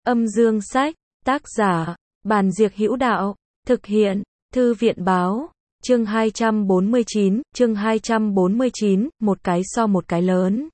Âm dương sách, tác giả, Bàn Diệc Hữu Đạo, thực hiện, Thư viện báo, chương 249, một cái so một cái lớn.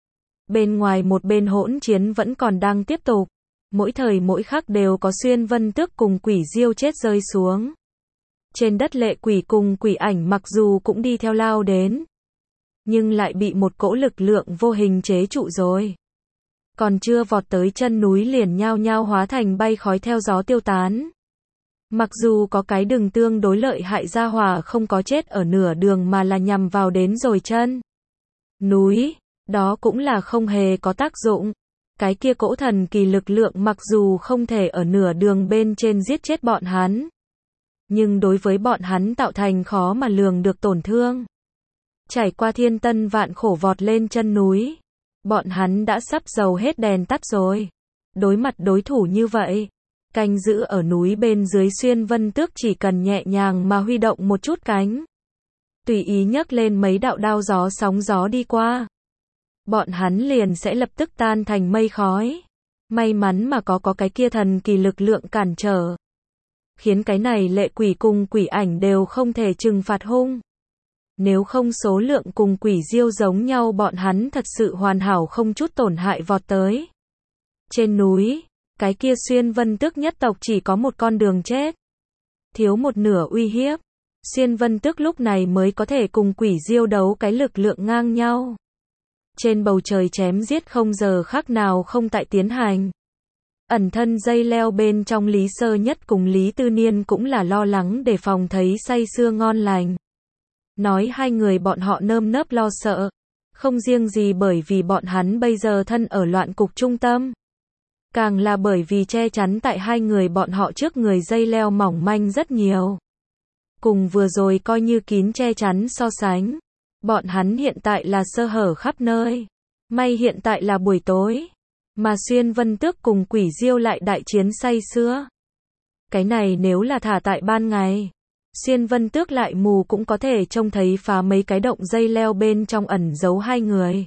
Bên ngoài một bên hỗn chiến vẫn còn đang tiếp tục, mỗi thời mỗi khắc đều có xuyên vân tước cùng quỷ diêu chết rơi xuống. Trên đất lệ quỷ cùng quỷ ảnh mặc dù cũng đi theo lao đến, nhưng lại bị một cỗ lực lượng vô hình chế trụ rồi. Còn chưa vọt tới chân núi liền nhao nhao hóa thành bay khói theo gió tiêu tán. Mặc dù có cái đường tương đối lợi hại gia hỏa không có chết ở nửa đường mà là nhằm vào đến rồi chân núi, đó cũng là không hề có tác dụng. Cái kia cỗ thần kỳ lực lượng mặc dù không thể ở nửa đường bên trên giết chết bọn hắn, nhưng đối với bọn hắn tạo thành khó mà lường được tổn thương. Trải qua thiên tân vạn khổ vọt lên chân núi, bọn hắn đã sắp dầu hết đèn tắt rồi. Đối mặt đối thủ như vậy, canh giữ ở núi bên dưới xuyên vân tước chỉ cần nhẹ nhàng mà huy động một chút cánh, tùy ý nhấc lên mấy đạo đao gió sóng gió đi qua, bọn hắn liền sẽ lập tức tan thành mây khói. May mắn mà có cái kia thần kỳ lực lượng cản trở, khiến cái này lệ quỷ cùng quỷ ảnh đều không thể trừng phạt hung. Nếu không số lượng cùng quỷ diêu giống nhau bọn hắn thật sự hoàn hảo không chút tổn hại vọt tới. Trên núi, cái kia xuyên vân tước nhất tộc chỉ có một con đường chết. Thiếu một nửa uy hiếp, xuyên vân tước lúc này mới có thể cùng quỷ diêu đấu cái lực lượng ngang nhau. Trên bầu trời chém giết không giờ khắc nào không tại tiến hành. Ẩn thân dây leo bên trong Lý Sơ Nhất cùng Lý Tư Niên cũng là lo lắng để phòng thấy say sưa ngon lành. Nói hai người bọn họ nơm nớp lo sợ, không riêng gì bởi vì bọn hắn bây giờ thân ở loạn cục trung tâm, càng là bởi vì che chắn tại hai người bọn họ trước người dây leo mỏng manh rất nhiều. Cùng vừa rồi coi như kín che chắn so sánh, bọn hắn hiện tại là sơ hở khắp nơi. May hiện tại là buổi tối, mà xuyên vân tước cùng quỷ diêu lại đại chiến say sưa. Cái này nếu là thả tại ban ngày, xuyên vân tước lại mù cũng có thể trông thấy phá mấy cái động dây leo bên trong ẩn giấu hai người.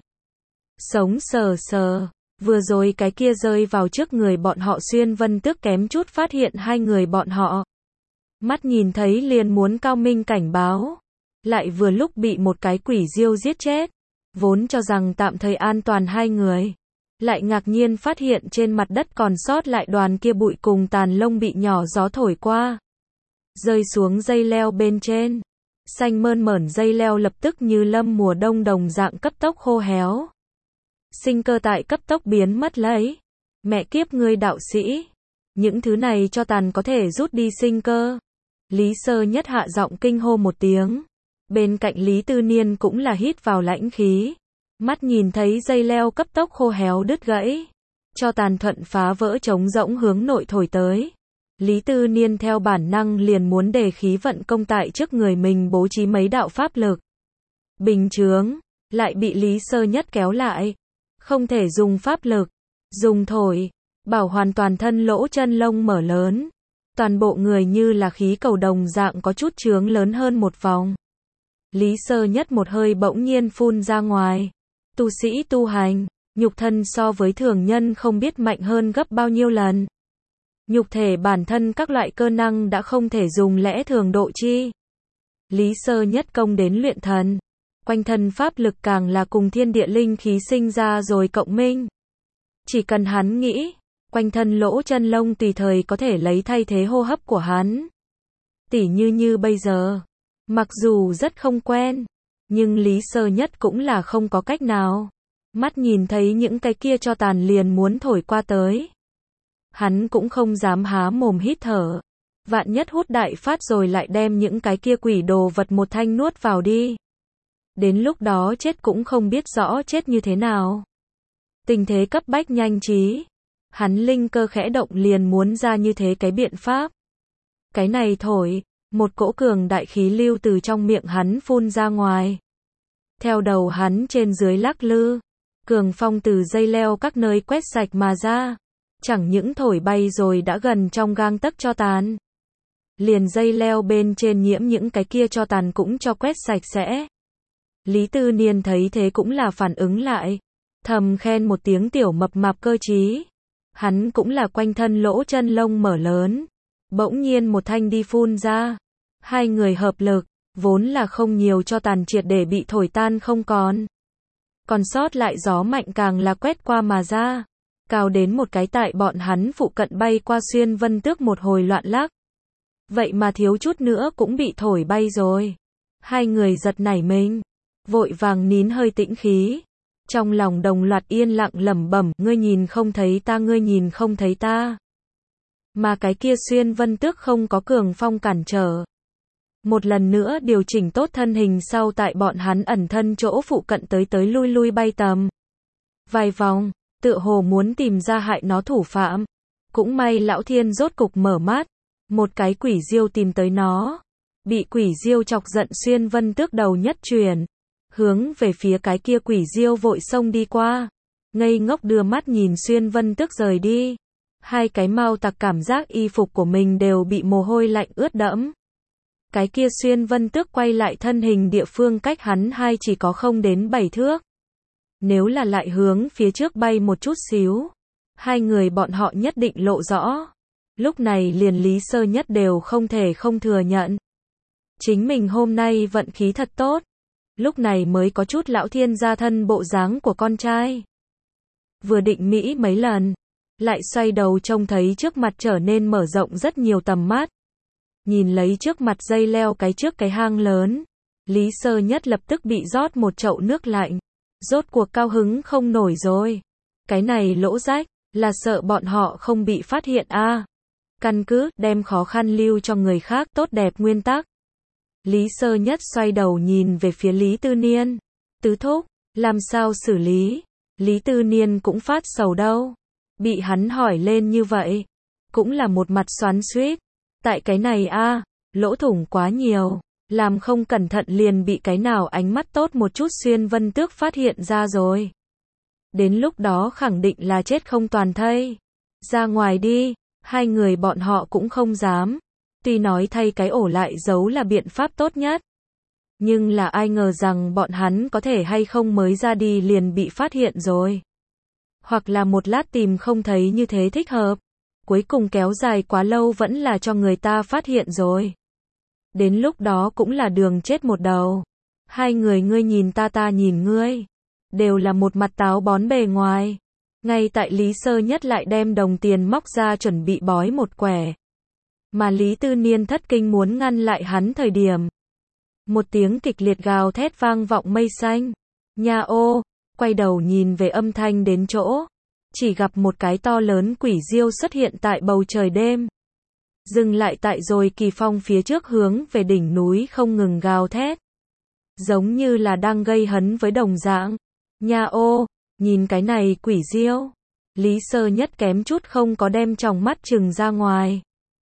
Sống sờ sờ, vừa rồi cái kia rơi vào trước người bọn họ xuyên vân tước kém chút phát hiện hai người bọn họ. Mắt nhìn thấy liền muốn cao minh cảnh báo, lại vừa lúc bị một cái quỷ diêu giết chết. Vốn cho rằng tạm thời an toàn hai người, lại ngạc nhiên phát hiện trên mặt đất còn sót lại đoàn kia bụi cùng tàn lông bị nhỏ gió thổi qua, rơi xuống dây leo bên trên. Xanh mơn mởn dây leo lập tức như lâm mùa đông đồng dạng cấp tốc khô héo. Sinh cơ tại cấp tốc biến mất lấy. Mẹ kiếp ngươi đạo sĩ, những thứ này cho tàn có thể rút đi sinh cơ. Lý Sơ Nhất hạ giọng kinh hô một tiếng. Bên cạnh Lý Tư Niên cũng là hít vào lãnh khí. Mắt nhìn thấy dây leo cấp tốc khô héo đứt gãy, cho tàn thuận phá vỡ trống rỗng hướng nội thổi tới. Lý Tư Niên theo bản năng liền muốn để khí vận công tại trước người mình bố trí mấy đạo pháp lực bình chướng, lại bị Lý Sơ Nhất kéo lại. Không thể dùng pháp lực, dùng thổi, bảo hoàn toàn thân lỗ chân lông mở lớn. Toàn bộ người như là khí cầu đồng dạng có chút chướng lớn hơn một vòng. Lý Sơ Nhất một hơi bỗng nhiên phun ra ngoài. Tu sĩ tu hành, nhục thân so với thường nhân không biết mạnh hơn gấp bao nhiêu lần. Nhục thể bản thân các loại cơ năng đã không thể dùng lẽ thường độ chi. Lý Sơ Nhất công đến luyện thần, quanh thân pháp lực càng là cùng thiên địa linh khí sinh ra rồi cộng minh. Chỉ cần hắn nghĩ, quanh thân lỗ chân lông tùy thời có thể lấy thay thế hô hấp của hắn. Tỉ như bây giờ, mặc dù rất không quen, nhưng Lý Sơ Nhất cũng là không có cách nào. Mắt nhìn thấy những cái kia cho tàn liền muốn thổi qua tới, hắn cũng không dám há mồm hít thở. Vạn nhất hút đại phát rồi lại đem những cái kia quỷ đồ vật một thanh nuốt vào đi. Đến lúc đó chết cũng không biết rõ chết như thế nào. Tình thế cấp bách nhanh trí, hắn linh cơ khẽ động liền muốn ra như thế cái biện pháp. Cái này thổi, một cỗ cường đại khí lưu từ trong miệng hắn phun ra ngoài. Theo đầu hắn trên dưới lắc lư, cường phong từ dây leo các nơi quét sạch mà ra. Chẳng những thổi bay rồi đã gần trong gang tấc cho tàn, liền dây leo bên trên nhiễm những cái kia cho tàn cũng cho quét sạch sẽ. Lý Tư Niên thấy thế cũng là phản ứng lại, thầm khen một tiếng tiểu mập mạp cơ trí. Hắn cũng là quanh thân lỗ chân lông mở lớn. Bỗng nhiên một thanh đi phun ra. Hai người hợp lực, vốn là không nhiều cho tàn triệt để bị thổi tan không còn. Còn sót lại gió mạnh càng là quét qua mà ra. Cao đến một cái tại bọn hắn phụ cận bay qua Xuyên Vân Tước một hồi loạn lắc. Vậy mà thiếu chút nữa cũng bị thổi bay rồi. Hai người giật nảy mình. Vội vàng nín hơi tĩnh khí. Trong lòng đồng loạt yên lặng lẩm bẩm, ngươi nhìn không thấy ta, ngươi nhìn không thấy ta. Mà cái kia Xuyên Vân Tước không có cường phong cản trở. Một lần nữa điều chỉnh tốt thân hình sau tại bọn hắn ẩn thân chỗ phụ cận tới lui lui bay tầm. Vài vòng, tựa hồ muốn tìm ra hại nó thủ phạm. Cũng may Lão Thiên rốt cục mở mắt. Một cái quỷ diêu tìm tới nó. Bị quỷ diêu chọc giận Xuyên Vân Tước đầu nhất chuyển. Hướng về phía cái kia quỷ diêu vội xông đi qua. Ngây ngốc đưa mắt nhìn Xuyên Vân Tước rời đi. Hai cái mau tặc cảm giác y phục của mình đều bị mồ hôi lạnh ướt đẫm. Cái kia Xuyên Vân Tước quay lại thân hình địa phương cách hắn hai chỉ có không đến 7 thước. Nếu là lại hướng phía trước bay một chút xíu, hai người bọn họ nhất định lộ rõ. Lúc này liền Lý Sơ Nhất đều không thể không thừa nhận. Chính mình hôm nay vận khí thật tốt. Lúc này mới có chút Lão Thiên gia thân bộ dáng của con trai. Vừa định mỹ mấy lần, lại xoay đầu trông thấy trước mặt trở nên mở rộng rất nhiều tầm mắt. Nhìn lấy trước mặt dây leo cái trước cái hang lớn, Lý Sơ Nhất lập tức bị rót một chậu nước lạnh. Rốt cuộc cao hứng không nổi rồi. Cái này lỗ rách, là sợ bọn họ không bị phát hiện a. Căn cứ, đem khó khăn lưu cho người khác tốt đẹp nguyên tắc. Lý Sơ Nhất xoay đầu nhìn về phía Lý Tư Niên. Tứ thúc, làm sao xử lý? Lý Tư Niên cũng phát sầu đâu. Bị hắn hỏi lên như vậy, cũng là một mặt xoắn xuýt. Tại cái này a, lỗ thủng quá nhiều, làm không cẩn thận liền bị cái nào ánh mắt tốt một chút Xuyên Vân Tước phát hiện ra rồi. Đến lúc đó khẳng định là chết không toàn thây. Ra ngoài đi, hai người bọn họ cũng không dám. Tuy nói thay cái ổ lại giấu là biện pháp tốt nhất. Nhưng là ai ngờ rằng bọn hắn có thể hay không mới ra đi liền bị phát hiện rồi. Hoặc là một lát tìm không thấy như thế thích hợp. Cuối cùng kéo dài quá lâu vẫn là cho người ta phát hiện rồi. Đến lúc đó cũng là đường chết một đầu. Hai người ngươi nhìn ta, ta nhìn ngươi. Đều là một mặt táo bón bề ngoài. Ngay tại Lý Sơ Nhất lại đem đồng tiền móc ra chuẩn bị bói một quẻ. Mà Lý Tư Niên thất kinh muốn ngăn lại hắn thời điểm. Một tiếng kịch liệt gào thét vang vọng mây xanh. Nha ô, quay đầu nhìn về âm thanh đến chỗ. Chỉ gặp một cái to lớn quỷ diêu xuất hiện tại bầu trời đêm. Dừng lại tại rồi kỳ phong phía trước hướng về đỉnh núi không ngừng gào thét. Giống như là đang gây hấn với đồng dạng. Nha ô, nhìn cái này quỷ diêu. Lý Sơ Nhất kém chút không có đem tròng mắt trừng ra ngoài.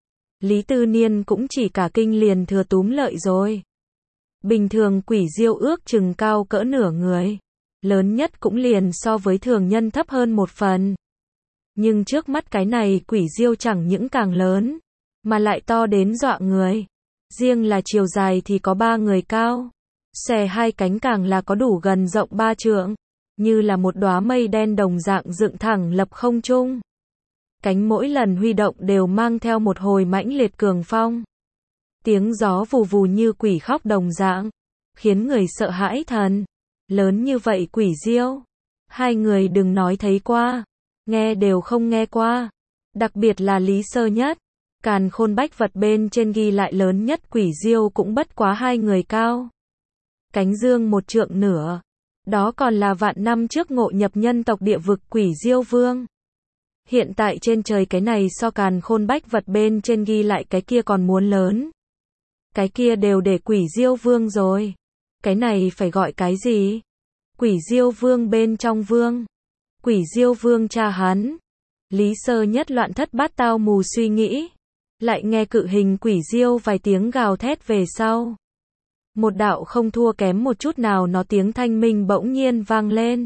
Lý Tư Niên cũng chỉ cả kinh liền thừa túm lợi rồi. Bình thường quỷ diêu ước chừng cao cỡ nửa người. Lớn nhất cũng liền so với thường nhân thấp hơn một phần. Nhưng trước mắt cái này quỷ diêu chẳng những càng lớn, mà lại to đến dọa người. Riêng là chiều dài thì có 3 người cao. Xòe hai cánh càng là có đủ gần rộng 3 trượng. Như là một đóa mây đen đồng dạng dựng thẳng lập không trung. Cánh mỗi lần huy động đều mang theo một hồi mãnh liệt cường phong. Tiếng gió vù vù như quỷ khóc đồng dạng, khiến người sợ hãi thần. Lớn như vậy quỷ diêu, hai người đừng nói thấy qua, nghe đều không nghe qua. Đặc biệt là Lý Sơ Nhất, Càn Khôn Bách Vật bên trên ghi lại lớn nhất quỷ diêu cũng bất quá 2 người cao. Cánh dương 1 trượng nửa. Đó còn là vạn năm trước ngộ nhập nhân tộc địa vực quỷ diêu vương. Hiện tại trên trời cái này so Càn Khôn Bách Vật bên trên ghi lại cái kia còn muốn lớn. Cái kia đều để quỷ diêu vương rồi. Cái này phải gọi cái gì? Quỷ diêu vương bên trong vương. Quỷ diêu vương cha hắn. Lý Sơ Nhất loạn thất bát tao mù suy nghĩ. Lại nghe cự hình quỷ diêu vài tiếng gào thét về sau. Một đạo không thua kém một chút nào nó tiếng thanh minh bỗng nhiên vang lên.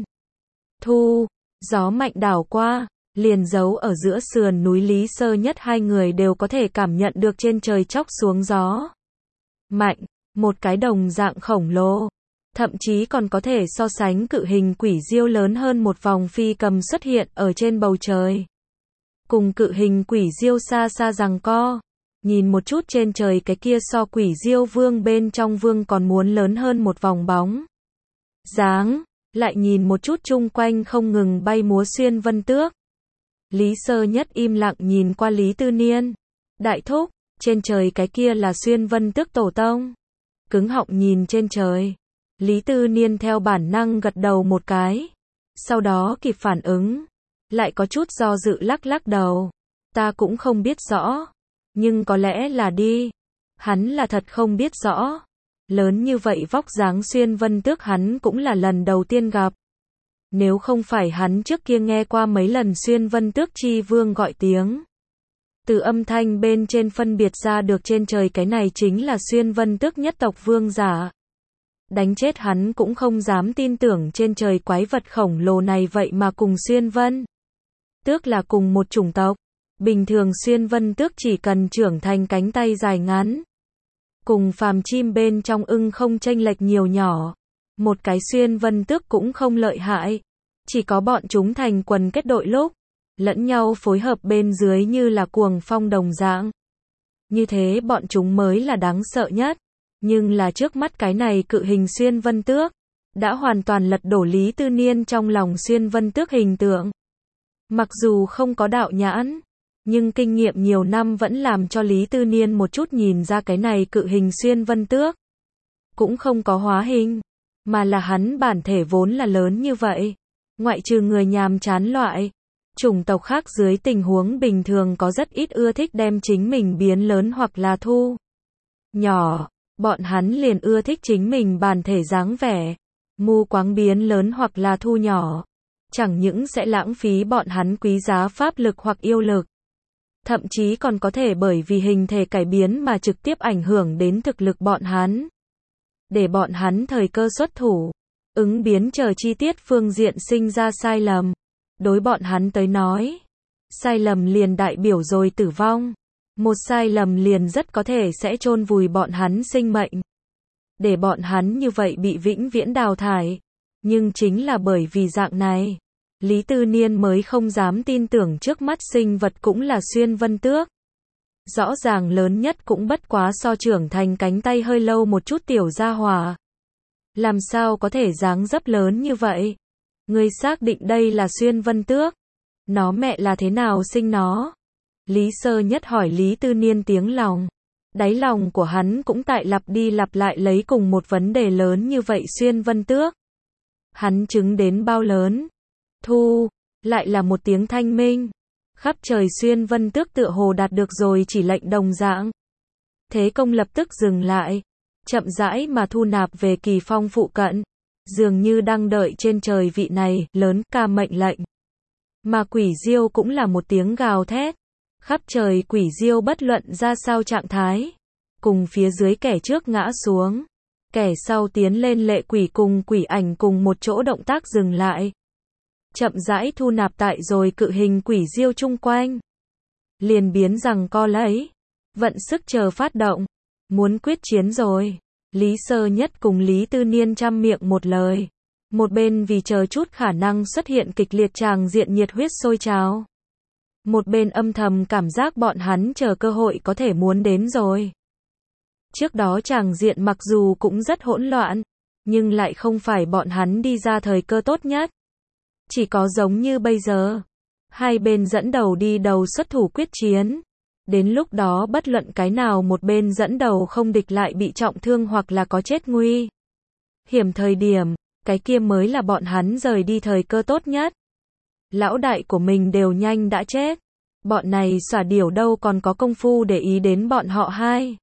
Thu, gió mạnh đảo qua, liền giấu ở giữa sườn núi Lý Sơ Nhất hai người đều có thể cảm nhận được trên trời chóc xuống gió. Mạnh, một cái đồng dạng khổng lồ. Thậm chí còn có thể so sánh cự hình quỷ diêu lớn hơn một vòng phi cầm xuất hiện ở trên bầu trời. cùng cự hình quỷ diêu xa xa giằng co. Nhìn một chút trên trời cái kia so quỷ diêu vương bên trong vương còn muốn lớn hơn một vòng bóng dáng, lại nhìn một chút chung quanh không ngừng bay múa xuyên vân tước. Lý Sơ Nhất im lặng nhìn qua Lý Tư Niên. Đại thúc, trên trời cái kia là xuyên vân tước tổ tông. Cứng họng nhìn trên trời. Lý Tư Niên theo bản năng gật đầu một cái. Sau đó kịp phản ứng. Lại có chút do dự lắc lắc đầu. Ta cũng không biết rõ. Nhưng có lẽ là đi. Hắn là thật không biết rõ. Lớn như vậy vóc dáng xuyên vân tước hắn cũng là lần đầu tiên gặp. Nếu không phải hắn trước kia nghe qua mấy lần xuyên vân tước chi vương gọi tiếng. Từ âm thanh bên trên phân biệt ra được trên trời cái này chính là xuyên vân tước nhất tộc vương giả. Đánh chết hắn cũng không dám tin tưởng trên trời quái vật khổng lồ này vậy mà cùng xuyên vân tước là cùng một chủng tộc. Bình thường xuyên vân tước chỉ cần trưởng thành cánh tay dài ngắn. Cùng phàm chim bên trong ưng không chênh lệch nhiều nhỏ. Một cái xuyên vân tước cũng không lợi hại. Chỉ có bọn chúng thành quần kết đội lúc. Lẫn nhau phối hợp bên dưới như là cuồng phong đồng dạng. Như thế bọn chúng mới là đáng sợ nhất. Nhưng là trước mắt cái này cự hình xuyên vân tước. Đã hoàn toàn lật đổ Lý Tư Niên trong lòng xuyên vân tước hình tượng. Mặc dù không có đạo nhãn. Nhưng kinh nghiệm nhiều năm vẫn làm cho Lý Tư Niên một chút nhìn ra cái này cự hình xuyên vân tước. Cũng không có hóa hình. Mà là hắn bản thể vốn là lớn như vậy. Ngoại trừ người nhàm chán loại. Chủng tộc khác dưới tình huống bình thường có rất ít ưa thích đem chính mình biến lớn hoặc là thu nhỏ. Bọn hắn liền ưa thích chính mình bản thể dáng vẻ. Mù quáng biến lớn hoặc là thu nhỏ. Chẳng những sẽ lãng phí bọn hắn quý giá pháp lực hoặc yêu lực. Thậm chí còn có thể bởi vì hình thể cải biến mà trực tiếp ảnh hưởng đến thực lực bọn hắn. Để bọn hắn thời cơ xuất thủ. Ứng biến chờ chi tiết phương diện sinh ra sai lầm. Đối bọn hắn tới nói. Sai lầm liền đại biểu rồi tử vong. Một sai lầm liền rất có thể sẽ chôn vùi bọn hắn sinh mệnh. Để bọn hắn như vậy bị vĩnh viễn đào thải. Nhưng chính là bởi vì dạng này. Lý Tư Niên mới không dám tin tưởng trước mắt sinh vật cũng là xuyên vân tước. Rõ ràng lớn nhất cũng bất quá so trưởng thành cánh tay hơi lâu một chút tiểu gia hỏa. Làm sao có thể dáng dấp lớn như vậy? Ngươi xác định đây là xuyên vân tước? Nó mẹ là thế nào sinh nó? Lý Sơ Nhất hỏi Lý Tư Niên tiếng lòng. Đáy lòng của hắn cũng tại lặp đi lặp lại lấy cùng một vấn đề lớn như vậy xuyên vân tước. Hắn chứng đến bao lớn? Thu, lại là một tiếng thanh minh. Khắp trời xuyên vân tước tựa hồ đạt được rồi chỉ lệnh đồng dạng. Thế công lập tức dừng lại. Chậm rãi mà thu nạp về Kỳ Phong phụ cận. Dường như đang đợi trên trời vị này, lớn ca mệnh lệnh. Mà quỷ diêu cũng là một tiếng gào thét. Khắp trời quỷ diêu bất luận ra sao trạng thái. Cùng phía dưới kẻ trước ngã xuống. Kẻ sau tiến lên lệ quỷ cùng quỷ ảnh cùng một chỗ động tác dừng lại. Chậm rãi thu nạp tại rồi cự hình quỷ diêu chung quanh. Liền biến rằng co lấy. Vận sức chờ phát động. Muốn quyết chiến rồi. Lý Sơ Nhất cùng Lý Tư Niên trăm miệng một lời. Một bên vì chờ chút khả năng xuất hiện kịch liệt tràng diện nhiệt huyết sôi trào. Một bên âm thầm cảm giác bọn hắn chờ cơ hội có thể muốn đến rồi. Trước đó tràng diện mặc dù cũng rất hỗn loạn. Nhưng lại không phải bọn hắn đi ra thời cơ tốt nhất. Chỉ có giống như bây giờ. Hai bên dẫn đầu đi đầu xuất thủ quyết chiến. Đến lúc đó bất luận cái nào một bên dẫn đầu không địch lại bị trọng thương hoặc là có chết nguy hiểm thời điểm, cái kia mới là bọn hắn rời đi thời cơ tốt nhất. Lão đại của mình đều nhanh đã chết. Bọn này xả điểu đâu còn có công phu để ý đến bọn họ hai.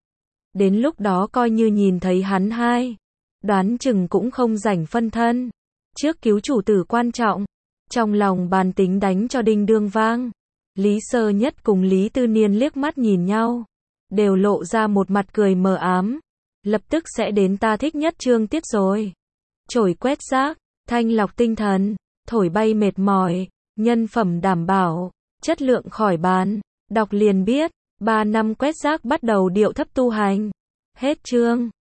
Đến lúc đó coi như nhìn thấy hắn hai. Đoán chừng cũng không rảnh phân thân. Trước cứu chủ tử quan trọng. Trong lòng bàn tính đánh cho đinh đương vang. Lý Sơ Nhất cùng Lý Tư Niên liếc mắt nhìn nhau. Đều lộ ra một mặt cười mờ ám. Lập tức sẽ đến ta thích nhất chương tiết rồi. Chổi quét rác, thanh lọc tinh thần, thổi bay mệt mỏi, nhân phẩm đảm bảo, chất lượng khỏi bàn. Đọc liền biết, 3 năm quét rác bắt đầu điệu thấp tu hành. Hết chương.